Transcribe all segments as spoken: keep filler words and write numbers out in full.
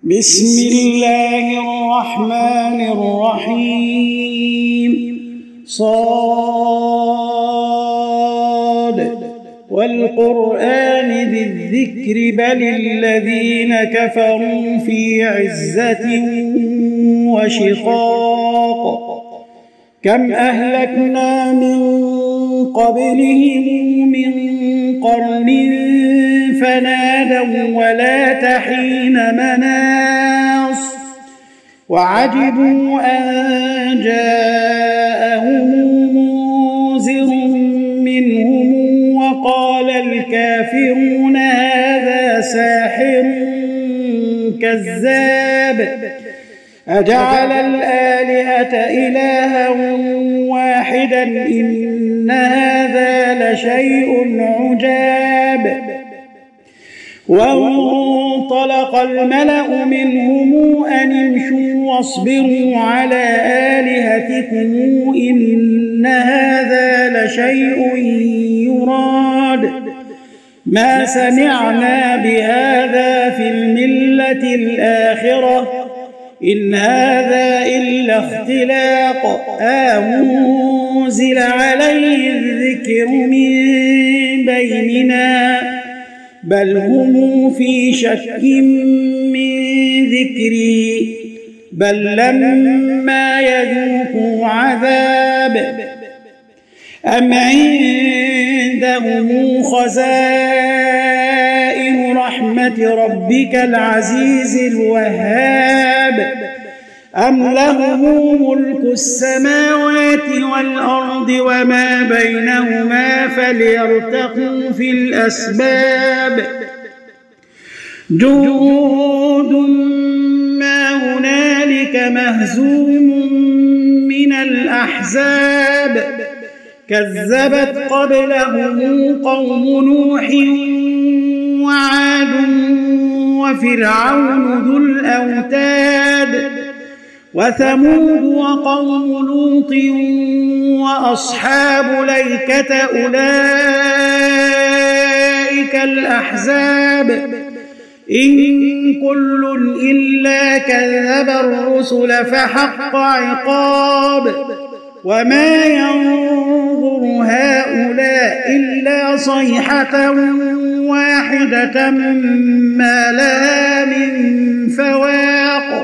بسم الله الرحمن الرحيم صاد والقرآن ذي الذكر بل الذين كفروا في عزة وشقاق كم أهلكنا من قبلهم من قرن فنادوا ولا تحين مناص وعجبوا أن جاءهم منذر منهم وقال الكافرون هذا ساحر كذاب أجعل الآلهة إلها واحدا إن هذا لشيء عجاب وانطلق الملأ منهم أن امشوا واصبروا على آلهتكم إن هذا لشيء يراد ما سمعنا بهذا في الملة الآخرة إن هذا إلا اختلاق أنزل عليه الذكر من بيننا بل هم في شك من ذكري بل لما يذوقوا عذاب أم عندهم خزائن رحمة ربك العزيز الوهاب أم لهم ملك السماوات والأرض وما بينهما فليرتقوا في الأسباب جند ما هنالك مهزوم من الأحزاب كذبت قبلهم قوم نوح وعاد وفرعون ذو الأوتاد وثمود وقوم لوط وأصحاب الأيكة أولئك الأحزاب إن كل إلا كذب الرسل فحق عقاب وما ينظر هؤلاء إلا صيحة واحدة ما لها من فواق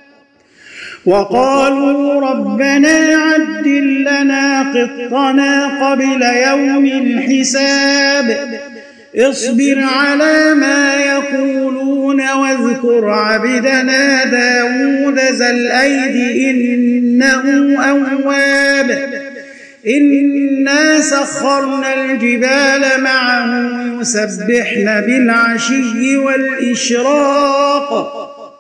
وقالوا ربنا عجل لنا قطنا قبل يوم الحساب اصبر على ما يقولون واذكر عبدنا داود ذا الأيد إنه أواب إنا سخرنا الجبال معه يسبحن بالعشي والإشراق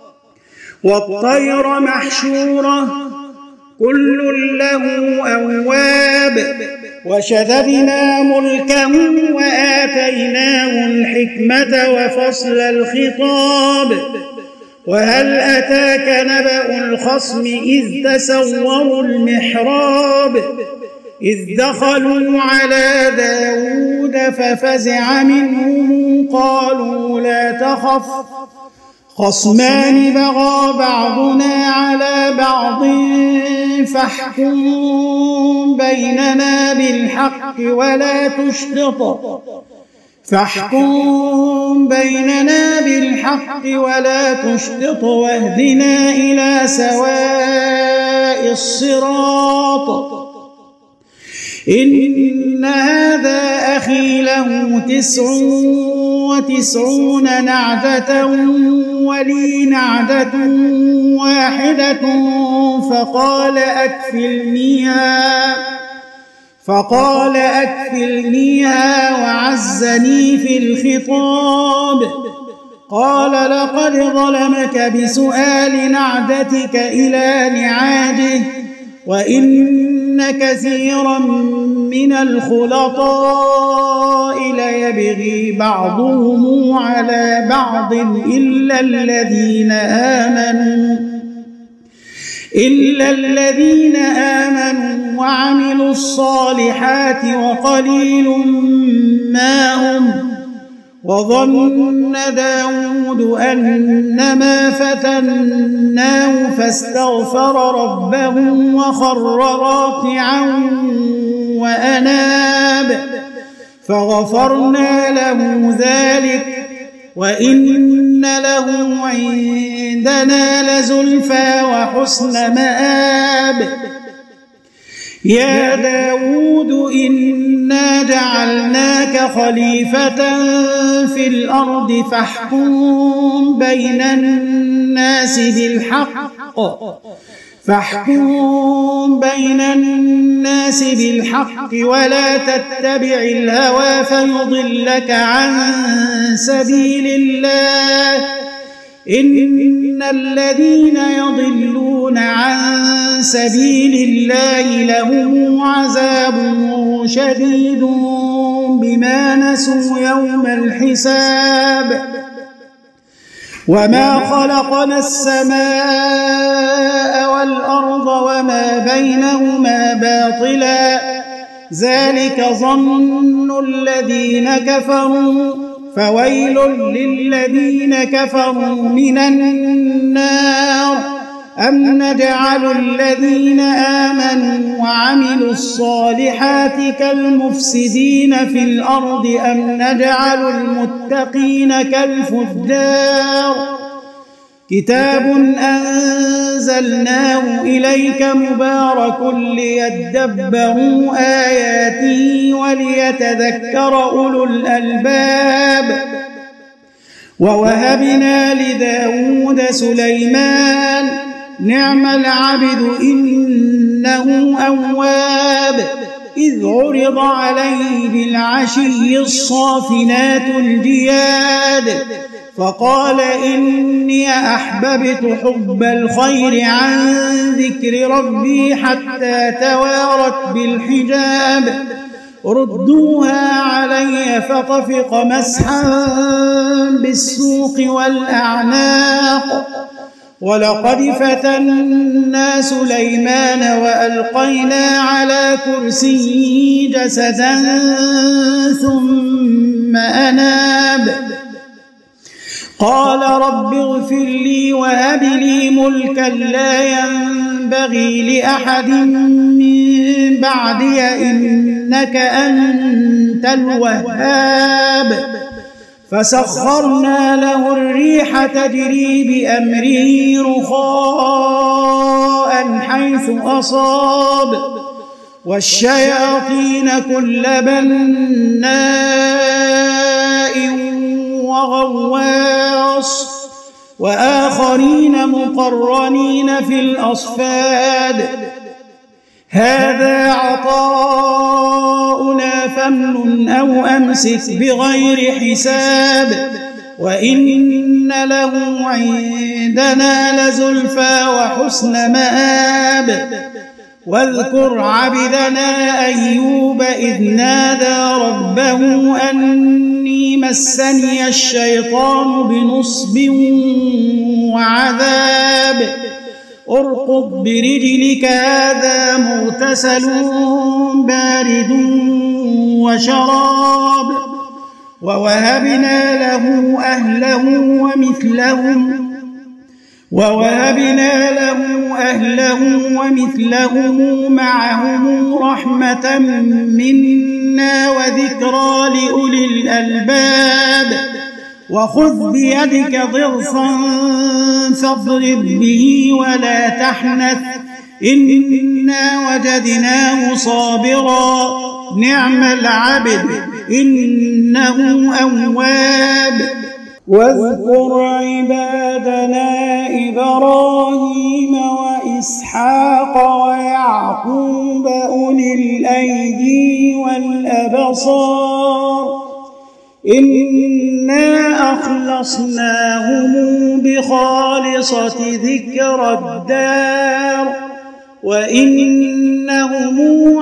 والطير محشورة كل له أواب وشددنا ملكه وآتيناه الحكمة وفصل الخطاب وهل أتاك نبأ الخصم إذ تسوروا المحراب إذ دخلوا على داود ففزع منهم قالوا لا تخف خصمان بغى بعضنا على بعض فاحكم بيننا بالحق ولا تشطط فاحكم بيننا بالحق ولا تشطط واهدنا إلى سواء الصراط إن هذا أخي له تسع وتسعون نعجة ولي نعجة واحدة فقال أكفلنيها فقال أكفلنيها وعزني في الخطاب قال لقد ظلمك بسؤال نعجتك إلى نعاجه وإن كثيرا من الخلطاء ليبغي بعضهم على بعض إلا الذين آمنوا إلا الذين آمنوا وعملوا الصالحات وقليل ما هم وظن داود أنما فتناه فاستغفر ربه وخر راكعا وأناب فغفرنا له ذلك وإن له عندنا لزلفى وحسن مآب. يا داود إنا جعلناك خليفة في الأرض فاحكم بين الناس بالحق فاحكم بين الناس بالحق ولا تتبع الهوى فيضلك عن سبيل الله إن الذين يضلون عن سبيل الله لهم عذاب شديد بما نسوا يوم الحساب. وما خلقنا السماء والأرض وما بينهما باطلا ذلك ظن الذين كفروا فويل للذين كفروا من النار. أم نجعل الذين آمنوا وعملوا الصالحات كالمفسدين في الأرض أم نجعل المتقين كالفجار. كتاب أنزلناه إليك مبارك ليدبروا آياته وليتذكر أولو الألباب. ووهبنا لداود سليمان نعم العبد إنه أواب إذ عرض عليه بالعشي الصافنات الجياد فقال إني أحببت حب الخير عن ذكر ربي حتى توارت بالحجاب ردوها علي فطفق مسحا بالسوق والأعناق. ولقد فتنا سليمان وألقينا على كرسيه جسدا ثم أناب قال رب اغفر لي وهب لي ملكا لا ينبغي لأحد من بعدي إنك أنت الوهاب. فسخرنا له الريح تجري بأمره رخاء حيث أصاب والشياطين كل بناء وغواص وآخرين مقرنين في الأصفاد. هذا عطاؤنا فامنن أو أمسك بغير حساب وإن له عندنا لزلفى وحسن مآب. واذكر عبدنا أيوب إذ نادى ربه أني مسني الشيطان بنصب وعذاب اركض برجلك هذا مغتسل بارد وشراب. ووهبنا له أهله ومثلهم ووهبنا له أهله ومثلهم معهم رحمة منا وذكرى لأولي الألباب. وخذ بيدك ضغثا فاضرب به ولا تحنث إنا وجدناه صابرا نعم العبد إنه أواب. واذكر عبادنا إبراهيم وإسحاق ويعقوب أولي الأيدي والأبصار إنا أخلصناهم بخالصة ذكر الدار وإنهم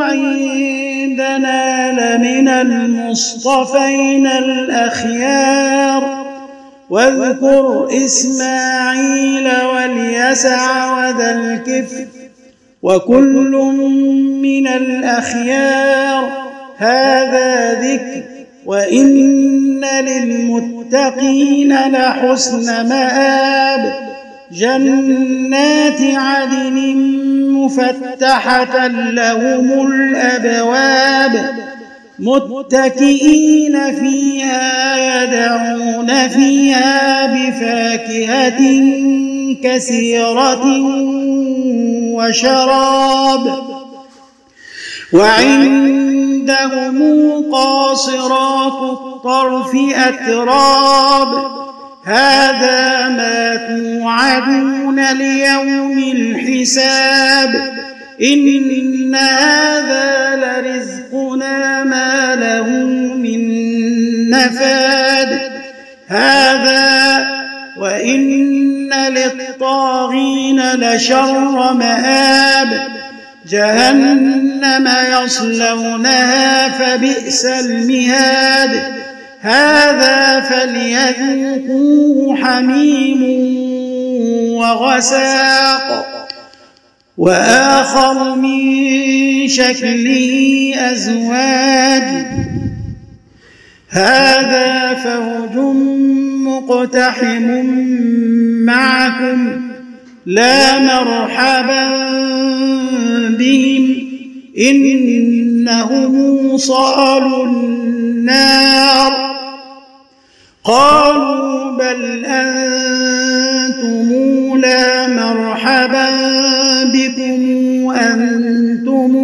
عندنا لمن المصطفين الأخيار. واذكر إسماعيل واليسع وذا الكفل وكل من الأخيار هذا ذكر وإن للمتقين لحسن مآب جنات عدن مفتحة لهم الأبواب متكئين فيها يدعون فيها بفاكهة كثيرة وشراب وعندهم قاصرات الطرف أتراب هذا ما توعدون ليوم الحساب إن هذا لرزقنا ما له من نفاد هذا وإن للطاغين لشر مآب جهنم يصلونها فبئس المهاد هذا فليذوقوه حميم وغساق وآخر من شكله أزواج هذا فوج مقتحم معكم لا مرحبا بهم إنهم صالوا النار قالوا بل أنتم لا مرحبا بكم وأنتم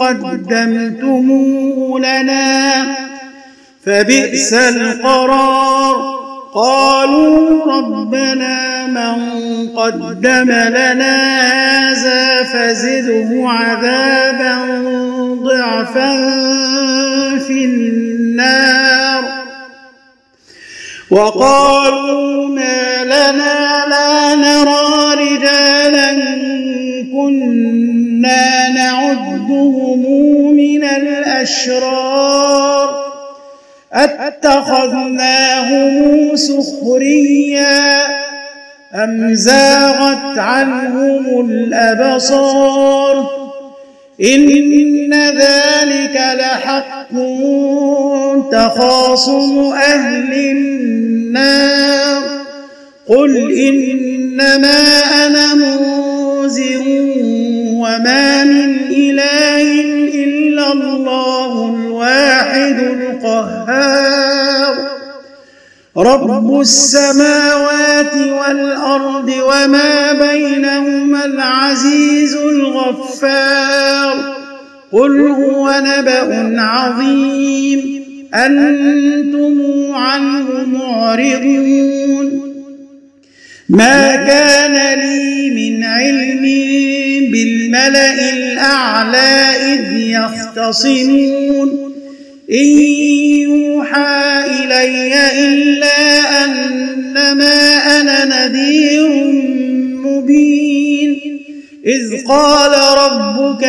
قدمتموه لنا فبئس القرار قالوا ربنا من قدم لنا هذا فزده عذابا ضعفا في النار وقالوا ما لنا لا نرى رجالا كنا نعدهم من الأشرار أتخذناهم سخريا أم زاغت عنهم الأبصار إن ذلك لحق تخاصم أهل النار قل إنما أنا منذر وما من إله إلا الله الواحد القهار رب السماوات والأرض وما بينهما العزيز الغفار قل هو نبأ عظيم أنتم عنه معرضون ما كان لي من علم بالملأ الأعلى إذ يختصمون إن يوحى إلي إلا أنما أنا نذير مبين إذ قال ربك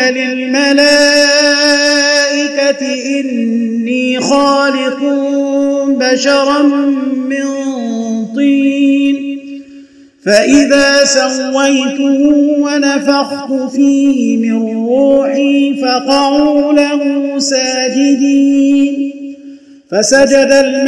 للملائكة إني خالق بشرا من طين فإذا سويته ونفخت فيه من روحي فقعوا له ساجدين فسجد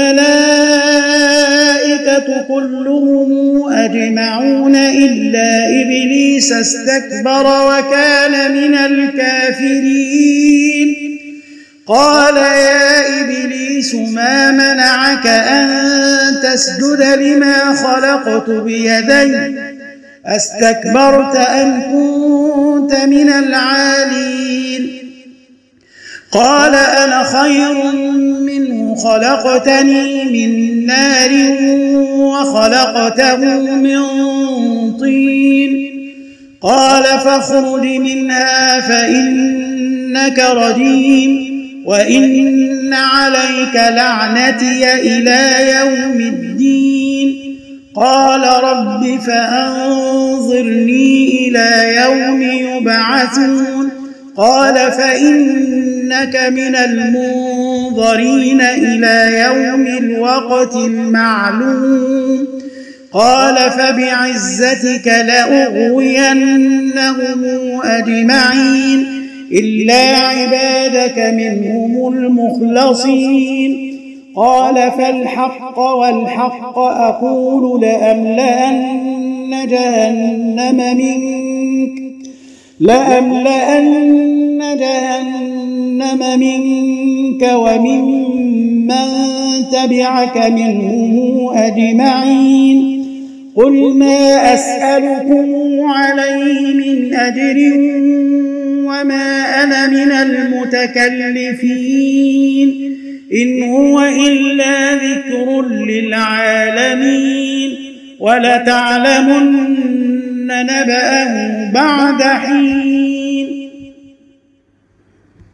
الملائكة كلهم أجمعون إلا إبليس استكبر وكان من الكافرين قال يا إبليس ما منعك أن تسجد لما خلقت بيدي أستكبرت أم كنت من العالين قال أنا خير منه خلقتني من نار وخلقته من طين قال فاخرج منها فإنك رجيم وإن عليك لعنتي إلى يوم الدين قال رب فأنظرني إلى يوم يبعثون قال فإنك من المنظرين إلى يوم الوقت المعلوم قال فبعزتك لأغوينهم أجمعين إلا عبادك منهم المخلصين قال فالحق والحق أقول لأملأن جهنم منك لأملأن جهنم منك وممن تبعك منهم أجمعين قل ما أسألكم عليه من أجر وما أنا من المتكلفين إن هو إلا ذكر للعالمين ولتعلمن نبأه بعد حين